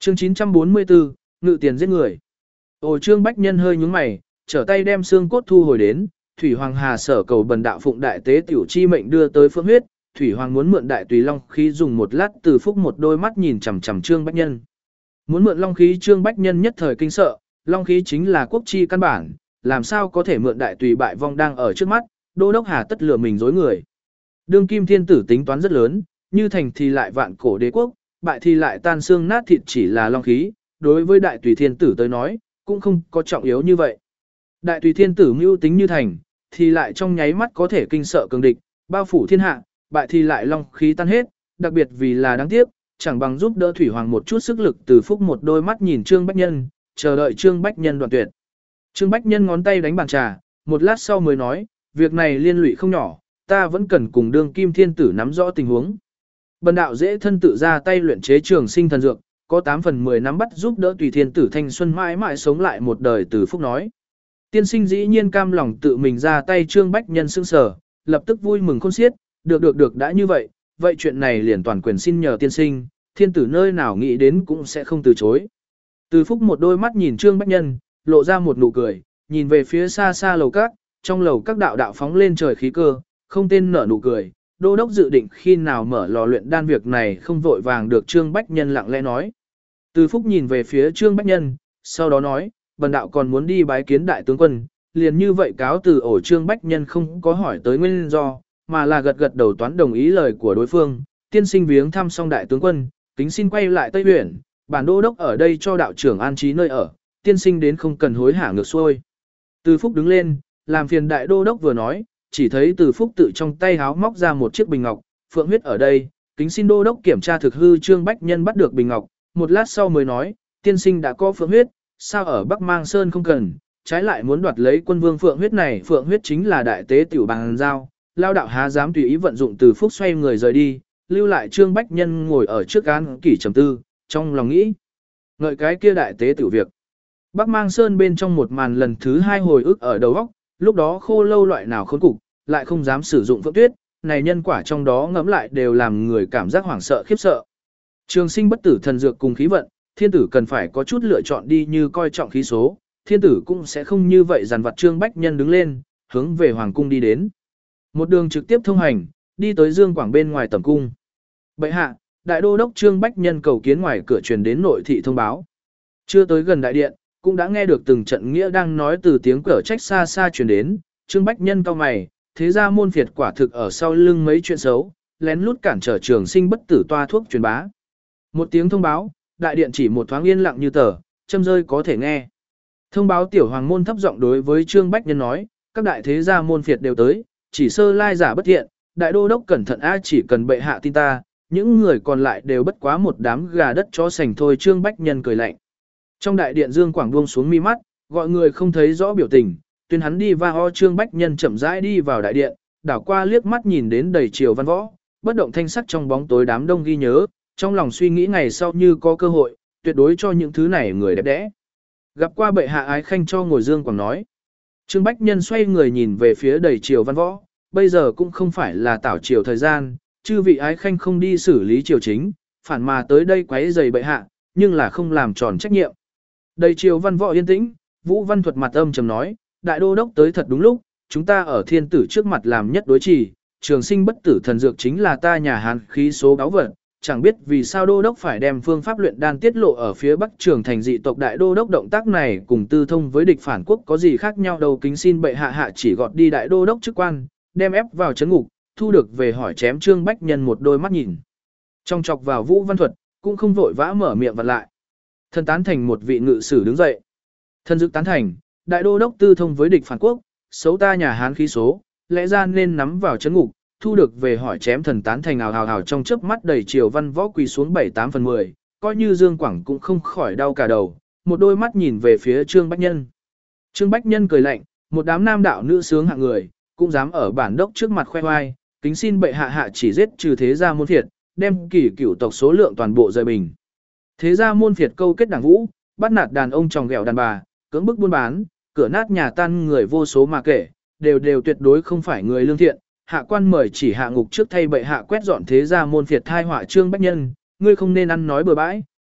Chương 944, ngự tiền giết người. Ồ, Trương Bách Nhân hơi nhướng mày, trở tay đem xương cốt thu hồi đến, Thủy Hoàng Hà sở cầu bần đạo phụng đại tế tiểu chi mệnh đưa tới Phượng huyết, Thủy Hoàng muốn mượn đại tùy long khí dùng một lát. Từ Phúc một đôi mắt nhìn chằm chằm Trương Bách Nhân. Muốn mượn long khí, Trương Bách Nhân nhất thời kinh sợ, long khí chính là quốc chi căn bản, làm sao có thể mượn đại tùy bại vong đang ở trước mắt, Đô đốc hà tất lừa mình dối người. Đương kim thiên tử tính toán rất lớn, như thành thì lại vạn cổ đế quốc, bại thì lại tan xương nát thịt, chỉ là long khí, đối với đại tùy thiên tử tới nói, cũng không có trọng yếu như vậy. Đại tùy thiên tử mưu tính như thành, thì lại trong nháy mắt có thể kinh sợ cường địch, bao phủ thiên hạ, bại thì lại long khí tan hết, đặc biệt vì là đáng tiếc, chẳng bằng giúp đỡ Thủy Hoàng một chút sức lực. Từ Phúc một đôi mắt nhìn Trương Bách Nhân, chờ đợi Trương Bách Nhân đoạn tuyệt. Trương Bách Nhân ngón tay đánh bàn trà, một lát sau mới nói, việc này liên lụy không nhỏ, ta vẫn cần cùng đương kim thiên tử nắm rõ tình huống. Bần đạo dễ thân tự ra tay luyện chế trường sinh thần dược, có 8 phần 10 nắm bắt giúp đỡ tùy thiên tử thanh xuân mãi mãi sống lại một đời. Từ Phúc nói. Tiên sinh dĩ nhiên cam lòng tự mình ra tay. Trương Bách Nhân sững sờ, lập tức vui mừng khôn xiết, được đã như vậy, vậy chuyện này liền toàn quyền xin nhờ tiên sinh, thiên tử nơi nào nghĩ đến cũng sẽ không từ chối. Từ Phúc một đôi mắt nhìn Trương Bách Nhân, lộ ra một nụ cười, nhìn về phía xa xa lầu các, trong lầu các đạo phóng lên trời khí cơ, không tên nở nụ cười. Đô đốc dự định khi nào mở lò luyện đan, việc này không vội vàng được. Trương Bách Nhân lặng lẽ nói. Từ Phúc nhìn về phía Trương Bách Nhân, sau đó nói, bần đạo còn muốn đi bái kiến đại tướng quân, liền như vậy cáo từ. Ổ, Trương Bách Nhân không có hỏi tới nguyên do, mà là gật đầu toán đồng ý lời của đối phương. Tiên sinh viếng thăm xong đại tướng quân, kính xin quay lại Tây Huyện, bản đô đốc ở đây cho đạo trưởng an trí nơi ở, tiên sinh đến không cần hối hả ngược xuôi. Từ Phúc đứng lên, làm phiền đại đô đốc vừa nói, chỉ thấy Từ Phúc tự trong tay háo móc ra một chiếc bình ngọc, phượng huyết ở đây, kính xin đô đốc kiểm tra thực hư. Trương Bách Nhân bắt được bình ngọc, một lát sau mới nói, tiên sinh đã có phượng huyết, sao ở Bắc Mang Sơn không cần, trái lại muốn đoạt lấy quân vương phượng huyết này. Phượng huyết chính là đại tế tiểu bằng giao, lao đạo há dám tùy ý vận dụng. Từ Phúc xoay người rời đi, lưu lại Trương Bách Nhân ngồi ở trước án kỷ trầm tư, trong lòng nghĩ ngợi cái kia đại tế tiểu việc. Bắc Mang Sơn bên trong một màn lần thứ 2 hồi ức ở đầu óc, lúc đó Khô Lâu loại nào khốn cục, lại không dám sử dụng phượng tuyết, này nhân quả trong đó ngẫm lại đều làm người cảm giác hoảng sợ khiếp sợ. Trường sinh bất tử thần dược cùng khí vận, thiên tử cần phải có chút lựa chọn đi, như coi trọng khí số, thiên tử cũng sẽ không như vậy dằn vặt. Trương Bách Nhân đứng lên, hướng về hoàng cung đi đến. Một đường trực tiếp thông hành, đi tới Dương Quảng bên ngoài tẩm cung. Bệ hạ, đại đô đốc Trương Bách Nhân cầu kiến. Ngoài cửa truyền đến nội thị thông báo. Chưa tới gần đại điện, cũng đã nghe được từng trận nghĩa đang nói từ tiếng cửa trách xa xa truyền đến. Trương Bách Nhân cau mày, thế ra môn phiệt quả thực ở sau lưng mấy chuyện xấu, lén lút cản trở trường sinh bất tử toa thuốc truyền bá. Một tiếng thông báo, đại điện chỉ một thoáng yên lặng như tờ, châm rơi có thể nghe. Thông báo tiểu hoàng môn thấp giọng đối với Trương Bách Nhân nói, các đại thế gia môn phiệt đều tới, chỉ sơ lai giả bất thiện, đại đô đốc cẩn thận a, chỉ cần bệ hạ tin ta, những người còn lại đều bất quá một đám gà đất chó sành thôi. Trương Bách Nhân cười lạnh. Trong đại điện Dương Quảng buông xuống mi mắt, gọi người không thấy rõ biểu tình, tuyên hắn đi va ho. Trương Bách Nhân chậm rãi đi vào đại điện, đảo qua liếc mắt nhìn đến đầy triều văn võ, bất động thanh sắc trong bóng tối đám đông ghi nhớ, trong lòng suy nghĩ ngày sau như có cơ hội, tuyệt đối cho những thứ này người đẹp đẽ. Gặp qua bệ hạ ái khanh cho ngồi. Dương Quảng nói. Trương Bách Nhân xoay người nhìn về phía đầy triều văn võ, bây giờ cũng không phải là tảo triều thời gian, chư vị ái khanh không đi xử lý triều chính, phản mà tới đây quấy rầy bệ hạ, nhưng là không làm tròn trách nhiệm. Đầy triều văn võ yên tĩnh, Vũ Văn Thuật mặt âm trầm nói, đại đô đốc tới thật đúng lúc, chúng ta ở thiên tử trước mặt làm nhất đối trì, trường sinh bất tử thần dược chính là ta nhà Hán khí số báu vật, chẳng biết vì sao đô đốc phải đem phương pháp luyện đan tiết lộ ở phía Bắc Trường thành dị tộc. Đại đô đốc động tác này cùng tư thông với địch phản quốc có gì khác nhau đâu, kính xin bệ hạ hạ chỉ gọt đi đại đô đốc chức quan, đem ép vào trấn ngục, thu được về hỏi chém. Trương Bách Nhân một đôi mắt nhìn trong chọc vào Vũ Văn Thuật, cũng không vội vã mở miệng vặn lại. Thần tán thành. một vị ngự sử đứng dậy. Thần dực tán thành, đại đô đốc tư thông với địch phản quốc, xấu ta nhà Hán khí số, lẽ ra nên nắm vào trấn ngục, thu được về hỏi chém. Thần tán thành. Ào ào ào, trong chớp mắt đầy triều văn võ quỳ xuống 7-8 phần 10, coi như Dương Quảng cũng không khỏi đau cả đầu, một đôi mắt nhìn về phía Trương Bách Nhân. Trương Bách Nhân cười lạnh, một đám nam đạo nữ sướng hạng người, cũng dám ở bản đốc trước mặt khoe khoai, kính xin bệ hạ hạ chỉ giết trừ thế gia môn phiệt, đem kỷ cửu tộc số lượng toàn bộ rời bình. Thế gia môn phiệt câu kết đảng vũ, bắt nạt đàn ông tròng ghẹo đàn bà, cưỡng bức buôn bán, cửa nát nhà tan người vô số mà kể, đều tuyệt đối không phải người lương thiện. Hạ quan mời chỉ hạ ngục trước thay bệ hạ quét dọn thế gia môn phiệt thai họa. Trương Bách Nhân, ngươi không nên ăn nói bừa bãi,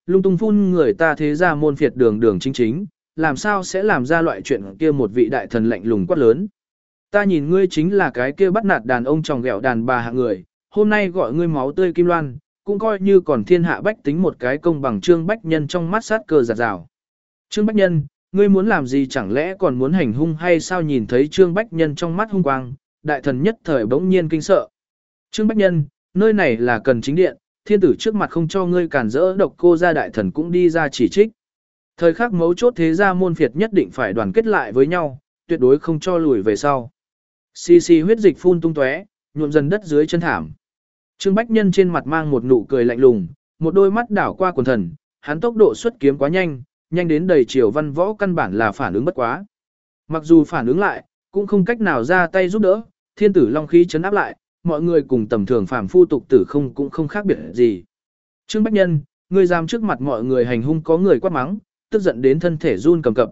lung tung phun người ta thế ra môn phiệt đường đường chính chính, làm sao sẽ làm ra loại chuyện kia một vị đại thần lạnh lùng quát lớn. Ta nhìn ngươi chính là cái kia bắt nạt đàn ông tròng ghẹo đàn bà hạng người, hôm nay gọi ngươi máu tươi kim loan, cũng coi như còn thiên hạ bách tính một cái công bằng. Trương Bách Nhân trong mắt sát cơ giạt rào. Trương Bách Nhân, ngươi muốn làm gì, chẳng lẽ còn muốn hành hung hay sao? Nhìn thấy Trương Bách Nhân trong mắt hung quang, đại thần nhất thời bỗng nhiên kinh sợ. Trương Bách Nhân, nơi này là Cần Chính Điện, thiên tử trước mặt không cho ngươi cản rỡ độc cô gia, đại thần cũng đi ra chỉ trích. Thời khắc mấu chốt thế gia môn phiệt nhất định phải đoàn kết lại với nhau, tuyệt đối không cho lùi về sau. Xì xì huyết dịch phun tung tóe, nhuộm dần đất dưới chân thảm. Trương Bách Nhân trên mặt mang một nụ cười lạnh lùng, một đôi mắt đảo qua quần thần, hắn tốc độ xuất kiếm quá nhanh, nhanh đến đầy chiều văn võ căn bản là phản ứng bất quá. Mặc dù phản ứng lại, cũng không cách nào ra tay giúp đỡ, thiên tử long khí chấn áp lại, mọi người cùng tầm thường phàm phu tục tử không cũng không khác biệt gì. Trương Bách Nhân, ngươi dám trước mặt mọi người hành hung, có người quát mắng, tức giận đến thân thể run cầm cập.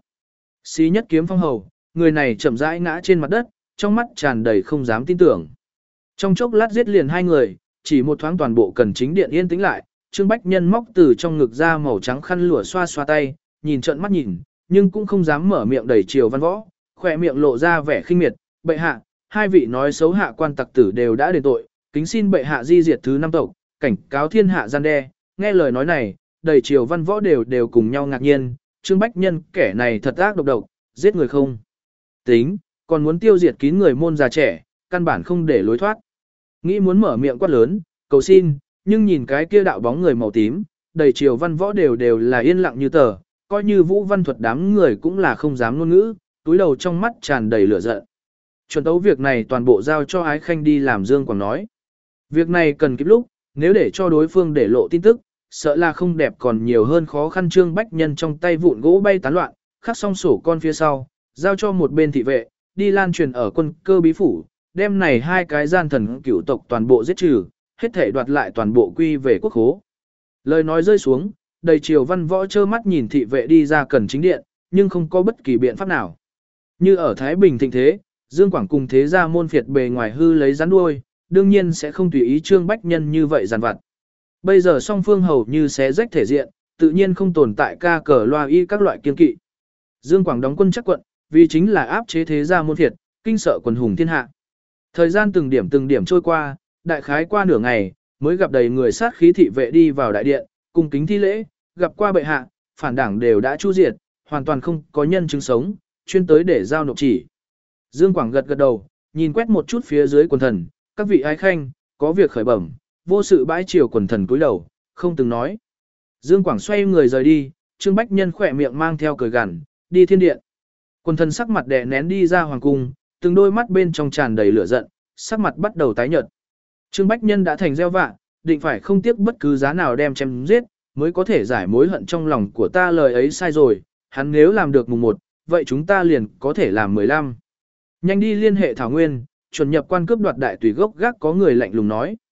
Xí nhất kiếm phong hầu, người này chậm rãi ngã trên mặt đất, trong mắt tràn đầy không dám tin tưởng. Trong chốc lát giết liền hai người, chỉ một thoáng toàn bộ Cần Chính Điện yên tĩnh lại. Trương Bách Nhân móc từ trong ngực ra màu trắng khăn lụa xoa xoa tay, nhìn trợn mắt nhìn, nhưng cũng không dám mở miệng đầy chiều văn võ, khỏe miệng lộ ra vẻ khinh miệt. Bệ hạ, hai vị nói xấu hạ quan tặc tử đều đã đền tội, kính xin bệ hạ di diệt thứ năm tộc, cảnh cáo thiên hạ gian đe. Nghe lời nói này, đầy chiều văn võ đều cùng nhau ngạc nhiên. Trương Bách Nhân kẻ này thật ác độc, giết người không tính, còn muốn tiêu diệt kín người môn già trẻ, căn bản không để lối thoát. Nghĩ muốn mở miệng quát lớn, cầu xin, nhưng nhìn cái kia đạo bóng người màu tím, đầy chiều văn võ đều là yên lặng như tờ, coi như Vũ Văn Thuật đám người cũng là không dám ngôn ngữ, túi đầu trong mắt tràn đầy lửa giận. Chuẩn tấu việc này toàn bộ giao cho Ái Khanh đi làm. Dương Quảng nói. Việc này cần kịp lúc, nếu để cho đối phương để lộ tin tức, sợ là không đẹp còn nhiều hơn khó khăn. Trương Bách Nhân trong tay vụn gỗ bay tán loạn, khắc xong sổ con phía sau, giao cho một bên thị vệ, đi lan truyền ở quân cơ bí phủ, đem này hai cái gian thần cửu tộc toàn bộ giết trừ, hết thể đoạt lại toàn bộ quy về quốc khố. Lời nói rơi xuống, đầy triều văn võ trơ mắt nhìn thị vệ đi ra Cần Chính Điện, nhưng không có bất kỳ biện pháp nào. Như ở Thái Bình thịnh thế, Dương Quảng cùng thế gia môn phiệt bề ngoài hư lấy rắn đuôi, đương nhiên sẽ không tùy ý Trương Bách Nhân như vậy giàn vặt. Bây giờ song phương hầu như xé rách thể diện, tự nhiên không tồn tại ca cờ loa y các loại kiên kỵ. Dương Quảng đóng quân chắc quận, vì chính là áp chế thế gia môn phiệt, kinh sợ quần hùng thiên hạ. Thời gian từng điểm trôi qua, đại khái qua nửa ngày, mới gặp đầy người sát khí thị vệ đi vào đại điện, cung kính thi lễ, gặp qua bệ hạ, phản đảng đều đã chu diệt, hoàn toàn không có nhân chứng sống, chuyên tới để giao nộp chỉ. Dương Quảng gật đầu, nhìn quét một chút phía dưới quần thần, các vị ái khanh, có việc khởi bẩm, vô sự bãi triều. Quần thần cúi đầu, không từng nói. Dương Quảng xoay người rời đi, Trương Bách Nhân khỏe miệng mang theo cười gằn, đi thiên điện. Quần thần sắc mặt đè nén đi ra hoàng cung, từng đôi mắt bên trong tràn đầy lửa giận, sắc mặt bắt đầu tái nhợt. Trương Bách Nhân đã thành gieo vạ, định phải không tiếc bất cứ giá nào đem chém giết, mới có thể giải mối hận trong lòng của ta. Lời ấy sai rồi, hắn nếu làm được mùng 1, vậy chúng ta liền có thể làm 15. Nhanh đi liên hệ Thảo Nguyên, chuẩn nhập quan cướp đoạt đại tùy gốc gác. Có người lạnh lùng nói.